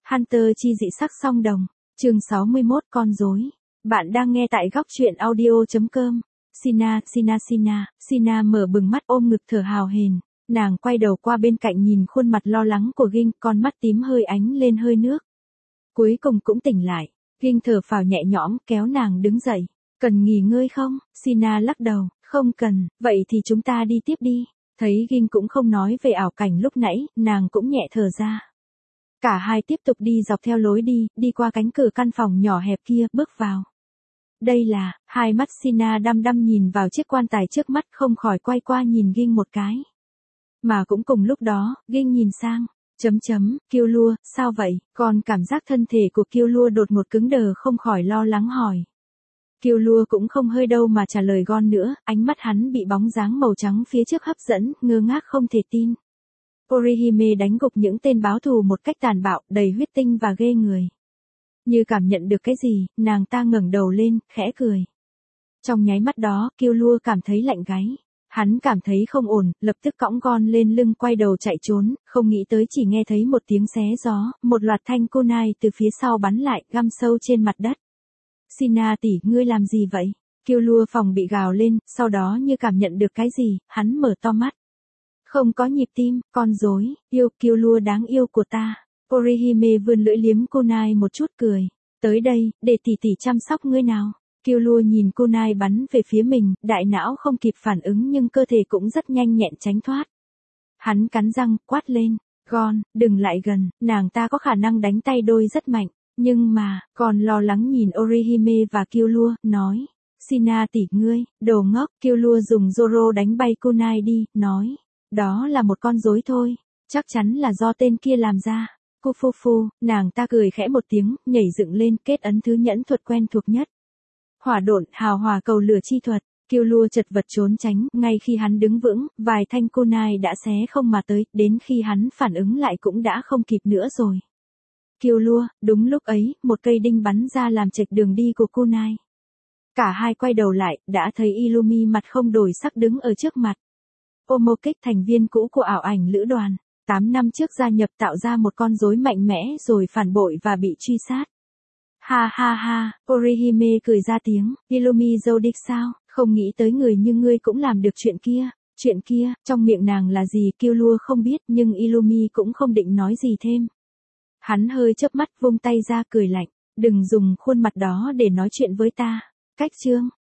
Hunter chi dị sắc song đồng. Chương 61 con rối. Bạn đang nghe tại góc truyện audio.com. Sina mở bừng mắt ôm ngực thở hào hển. Nàng quay đầu qua bên cạnh nhìn khuôn mặt lo lắng của Ging, con mắt tím hơi ánh lên hơi nước. Cuối cùng cũng tỉnh lại. Ging thở phào nhẹ nhõm kéo nàng đứng dậy. Cần nghỉ ngơi không? Sina lắc đầu. Không cần, vậy thì chúng ta đi tiếp đi. Thấy Ging cũng không nói về ảo cảnh lúc nãy, nàng cũng nhẹ thở ra. Cả hai tiếp tục đi dọc theo lối đi qua cánh cửa căn phòng nhỏ hẹp kia, bước vào. Đây là, hai mắt Sina đăm đăm nhìn vào chiếc quan tài trước mắt, không khỏi quay qua nhìn Ging một cái. Mà cũng cùng lúc đó, Ging nhìn sang. Killua, sao vậy? Còn cảm giác thân thể của Killua đột ngột cứng đờ, không khỏi lo lắng hỏi. Killua cũng không hơi đâu mà trả lời Gon nữa, ánh mắt hắn bị bóng dáng màu trắng phía trước hấp dẫn, ngơ ngác không thể tin. Orihime đánh gục những tên báo thù một cách tàn bạo, đầy huyết tinh và ghê người. Như cảm nhận được cái gì, nàng ta ngẩng đầu lên, khẽ cười. Trong nháy mắt đó, Killua cảm thấy lạnh gáy. Hắn cảm thấy không ổn, lập tức cõng Gon lên lưng quay đầu chạy trốn, không nghĩ tới chỉ nghe thấy một tiếng xé gió, một loạt thanh kunai từ phía sau bắn lại, găm sâu trên mặt đất. Sina tỷ, ngươi làm gì vậy? Killua phòng bị gào lên, sau đó như cảm nhận được cái gì, hắn mở to mắt. Không có nhịp tim, con rối, yêu Killua đáng yêu của ta. Orihime vươn lưỡi liếm kunai một chút cười. Tới đây, để tỷ tỷ chăm sóc ngươi nào. Killua nhìn kunai bắn về phía mình, đại não không kịp phản ứng nhưng cơ thể cũng rất nhanh nhẹn tránh thoát. Hắn cắn răng, quát lên. Gon, đừng lại gần, nàng ta có khả năng đánh tay đôi rất mạnh. Nhưng mà, còn lo lắng nhìn Orihime và Killua, nói. Sina tỷ ngươi, đồ ngốc. Killua dùng Zoro đánh bay kunai đi, nói. Đó là một con rối thôi. Chắc chắn là do tên kia làm ra. Kufufu, nàng ta cười khẽ một tiếng, nhảy dựng lên, kết ấn thứ nhẫn thuật quen thuộc nhất. Hỏa độn, hào hòa cầu lửa chi thuật. Killua chật vật trốn tránh, ngay khi hắn đứng vững, vài thanh kunai đã xé không mà tới, đến khi hắn phản ứng lại cũng đã không kịp nữa rồi. Killua, đúng lúc ấy, một cây đinh bắn ra làm chệch đường đi của kunai. Cả hai quay đầu lại, đã thấy Illumi mặt không đổi sắc đứng ở trước mặt. Omokik, thành viên cũ của ảo ảnh lữ đoàn, 8 năm trước gia nhập tạo ra một con rối mạnh mẽ rồi phản bội và bị truy sát. Ha ha ha, Orihime cười ra tiếng, Illumi Zodic sao, không nghĩ tới người như ngươi cũng làm được chuyện kia, trong miệng nàng là gì Killua không biết nhưng Illumi cũng không định nói gì thêm. Hắn hơi chớp mắt vung tay ra cười lạnh, đừng dùng khuôn mặt đó để nói chuyện với ta. Cách chương.